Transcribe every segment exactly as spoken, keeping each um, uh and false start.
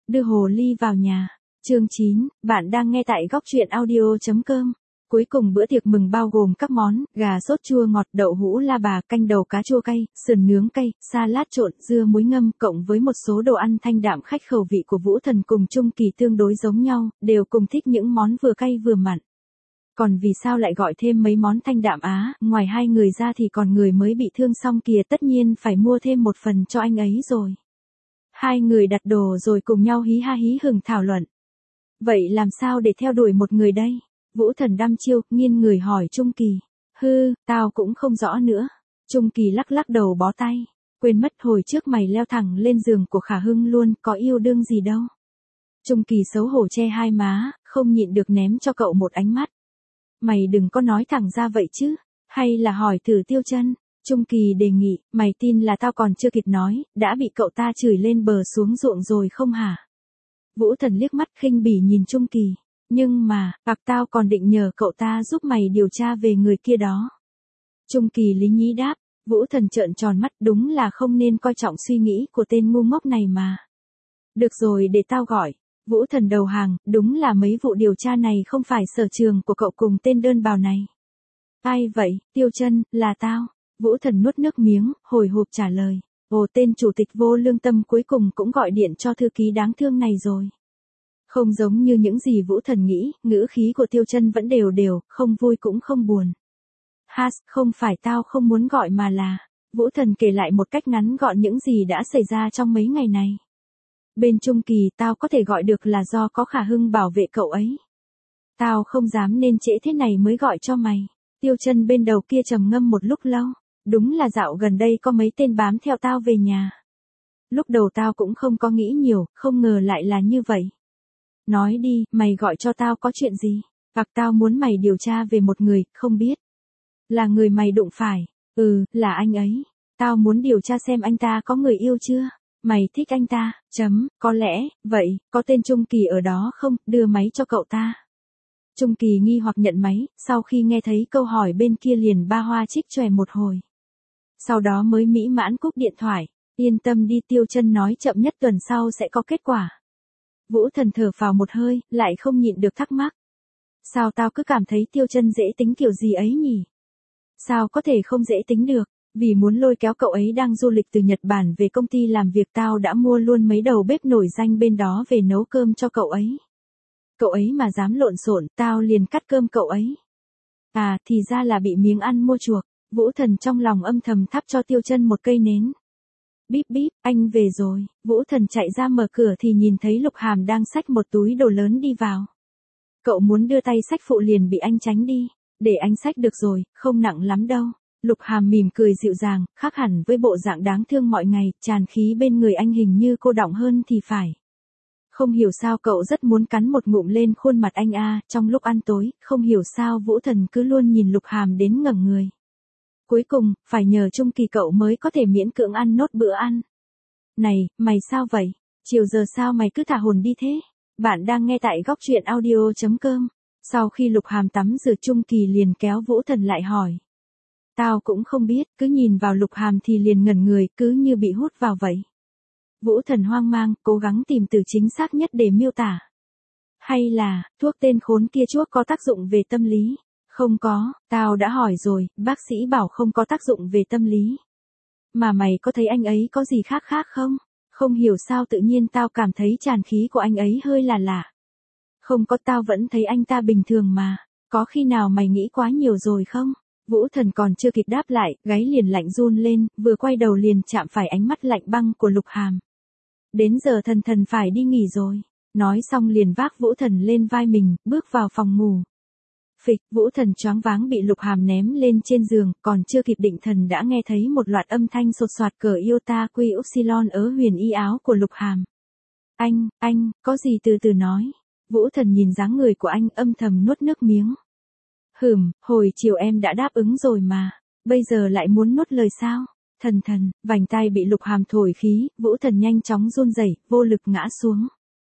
Đưa hồ ly vào nhà. Chương chín, bạn đang nghe tại góc truyện audio chấm com. Cuối cùng bữa tiệc mừng bao gồm các món gà sốt chua ngọt, đậu hũ la bà, canh đầu cá chua cay, sườn nướng cay, salad trộn, dưa muối ngâm, cộng với một số đồ ăn thanh đạm. Khách khẩu vị của Vũ Thần cùng Chung Kỳ tương đối giống nhau, đều cùng thích những món vừa cay vừa mặn. Còn vì sao lại gọi thêm mấy món thanh đạm á, ngoài hai người ra thì còn người mới bị thương xong kìa, tất nhiên phải mua thêm một phần cho anh ấy rồi. Hai người đặt đồ rồi cùng nhau hí ha hí hửng thảo luận. Vậy làm sao để theo đuổi một người đây? Vũ Thần đăm chiêu, nghiêng người hỏi Chung Kỳ. Hư, tao cũng không rõ nữa. Chung Kỳ lắc lắc đầu bó tay. Quên mất hồi trước mày leo thẳng lên giường của Khả Hưng luôn, có yêu đương gì đâu. Chung Kỳ xấu hổ che hai má, không nhịn được ném cho cậu một ánh mắt. Mày đừng có nói thẳng ra vậy chứ, hay là hỏi thử Tiêu Chân. Chung Kỳ đề nghị, mày tin là tao còn chưa kịp nói, đã bị cậu ta chửi lên bờ xuống ruộng rồi không hả? Vũ Thần liếc mắt khinh bỉ nhìn Chung Kỳ. Nhưng mà, bạc tao còn định nhờ cậu ta giúp mày điều tra về người kia đó. Chung Kỳ lý nhí đáp. Vũ Thần trợn tròn mắt, đúng là không nên coi trọng suy nghĩ của tên ngu ngốc này mà. Được rồi, để tao gọi. Vũ Thần đầu hàng, đúng là mấy vụ điều tra này không phải sở trường của cậu cùng tên đơn bào này. Ai vậy? Tiêu Chân, là tao. Vũ Thần nuốt nước miếng, hồi hộp trả lời. Ồ, tên chủ tịch vô lương tâm cuối cùng cũng gọi điện cho thư ký đáng thương này rồi. Không giống như những gì Vũ Thần nghĩ, ngữ khí của Tiêu Chân vẫn đều đều, không vui cũng không buồn. Has, không phải tao không muốn gọi mà là... Vũ Thần kể lại một cách ngắn gọn những gì đã xảy ra trong mấy ngày này. Bên Chung Kỳ tao có thể gọi được là do có Khả Hưng bảo vệ cậu ấy. Tao không dám nên trễ thế này mới gọi cho mày. Tiêu Chân bên đầu kia trầm ngâm một lúc lâu. Đúng là dạo gần đây có mấy tên bám theo tao về nhà. Lúc đầu tao cũng không có nghĩ nhiều, không ngờ lại là như vậy. Nói đi, mày gọi cho tao có chuyện gì? Hoặc tao muốn mày điều tra về một người, không biết. Là người mày đụng phải. Ừ, là anh ấy. Tao muốn điều tra xem anh ta có người yêu chưa? Mày thích anh ta, chấm, có lẽ, vậy, có tên Chung Kỳ ở đó không, đưa máy cho cậu ta. Chung Kỳ nghi hoặc nhận máy, sau khi nghe thấy câu hỏi bên kia liền ba hoa trích chòe một hồi. Sau đó mới mỹ mãn cúp điện thoại, yên tâm đi, Tiêu Chân nói chậm nhất tuần sau sẽ có kết quả. Vũ Thần thở phào một hơi, lại không nhịn được thắc mắc. Sao tao cứ cảm thấy Tiêu Chân dễ tính kiểu gì ấy nhỉ? Sao có thể không dễ tính được? Vì muốn lôi kéo cậu ấy đang du lịch từ Nhật Bản về công ty làm việc, tao đã mua luôn mấy đầu bếp nổi danh bên đó về nấu cơm cho cậu ấy. Cậu ấy mà dám lộn xộn, tao liền cắt cơm cậu ấy. À, thì ra là bị miếng ăn mua chuộc. Vũ Thần trong lòng âm thầm thắp cho Tiêu Chân một cây nến. Bíp bíp, anh về rồi. Vũ Thần chạy ra mở cửa thì nhìn thấy Lục Hàm đang xách một túi đồ lớn đi vào. Cậu muốn đưa tay xách phụ liền bị anh tránh đi. Để anh xách được rồi, không nặng lắm đâu. Lục Hàm mỉm cười dịu dàng, khác hẳn với bộ dạng đáng thương mọi ngày, tràn khí bên người anh hình như cô đọng hơn thì phải. Không hiểu sao cậu rất muốn cắn một ngụm lên khuôn mặt anh a, trong lúc ăn tối, không hiểu sao Vũ Thần cứ luôn nhìn Lục Hàm đến ngẩng người. Cuối cùng, phải nhờ Chung Kỳ cậu mới có thể miễn cưỡng ăn nốt bữa ăn. Này, mày sao vậy? Chiều giờ sao mày cứ thả hồn đi thế? Bạn đang nghe tại góc truyện audio chấm com. Sau khi Lục Hàm tắm rửa, Chung Kỳ liền kéo Vũ Thần lại hỏi. Tao cũng không biết, cứ nhìn vào Lục Hàm thì liền ngẩn người, cứ như bị hút vào vậy. Vũ Thần hoang mang, cố gắng tìm từ chính xác nhất để miêu tả. Hay là, thuốc tên khốn kia chuốc có tác dụng về tâm lý? Không có, tao đã hỏi rồi, bác sĩ bảo không có tác dụng về tâm lý. Mà mày có thấy anh ấy có gì khác khác không? Không hiểu sao tự nhiên tao cảm thấy tràn khí của anh ấy hơi là lạ. Không có, tao vẫn thấy anh ta bình thường mà. Có khi nào mày nghĩ quá nhiều rồi không? Vũ Thần còn chưa kịp đáp lại, gáy liền lạnh run lên, vừa quay đầu liền chạm phải ánh mắt lạnh băng của Lục Hàm. Đến giờ Thần Thần phải đi nghỉ rồi. Nói xong liền vác Vũ Thần lên vai mình, bước vào phòng ngủ. Phịch, Vũ Thần choáng váng bị Lục Hàm ném lên trên giường, còn chưa kịp định thần đã nghe thấy một loạt âm thanh sột soạt cờ iota quy upsilon ở huyền y áo của Lục Hàm. Anh, anh, có gì từ từ nói. Vũ Thần nhìn dáng người của anh âm thầm nuốt nước miếng. Hừm, hồi chiều em đã đáp ứng rồi mà, bây giờ lại muốn nuốt lời sao? Thần Thần, vành tai bị Lục Hàm thổi khí, Vũ Thần nhanh chóng run rẩy, vô lực ngã xuống.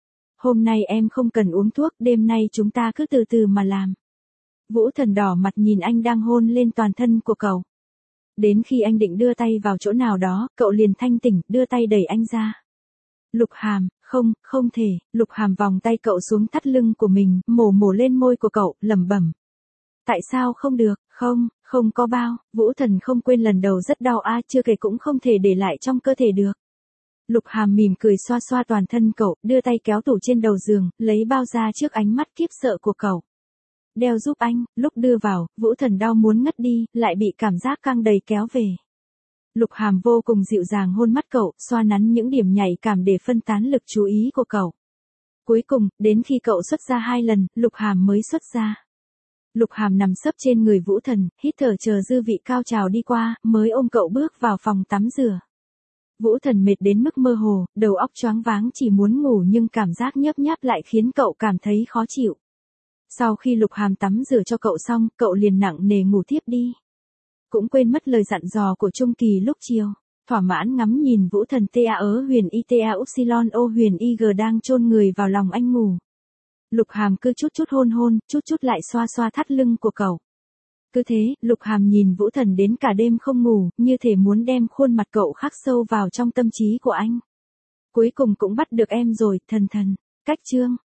Hôm nay em không cần uống thuốc, đêm nay chúng ta cứ từ từ mà làm. Vũ Thần đỏ mặt nhìn anh đang hôn lên toàn thân của cậu. Đến khi anh định đưa tay vào chỗ nào đó, cậu liền thanh tỉnh, đưa tay đẩy anh ra. Lục Hàm, không, không thể, Lục Hàm vòng tay cậu xuống thắt lưng của mình, mổ mổ lên môi của cậu, lẩm bẩm. Tại sao không được, không, không có bao, Vũ Thần không quên lần đầu rất đau a, chưa kể cũng không thể để lại trong cơ thể được. Lục Hàm mỉm cười xoa xoa toàn thân cậu, đưa tay kéo tủ trên đầu giường, lấy bao ra trước ánh mắt khiếp sợ của cậu. Đeo giúp anh, lúc đưa vào, Vũ Thần đau muốn ngất đi, lại bị cảm giác căng đầy kéo về. Lục Hàm vô cùng dịu dàng hôn mắt cậu, xoa nắn những điểm nhạy cảm để phân tán lực chú ý của cậu. Cuối cùng, đến khi cậu xuất ra hai lần, Lục Hàm mới xuất ra. Lục Hàm nằm sấp trên người Vũ Thần, hít thở chờ dư vị cao trào đi qua, mới ôm cậu bước vào phòng tắm rửa. Vũ Thần mệt đến mức mơ hồ, đầu óc choáng váng chỉ muốn ngủ nhưng cảm giác nhấp nháp lại khiến cậu cảm thấy khó chịu. Sau khi Lục Hàm tắm rửa cho cậu xong, cậu liền nặng nề ngủ tiếp đi. Cũng quên mất lời dặn dò của Trung Kỳ lúc chiều. Thỏa mãn ngắm nhìn Vũ Thần ta ớ huyền y ta upsilon o huyền y g đang chôn người vào lòng anh ngủ. Lục Hàm cứ chút chút hôn hôn, chút chút lại xoa xoa thắt lưng của cậu. Cứ thế, Lục Hàm nhìn Vũ Thần đến cả đêm không ngủ, như thể muốn đem khuôn mặt cậu khắc sâu vào trong tâm trí của anh. Cuối cùng cũng bắt được em rồi, thần thần. Cách chương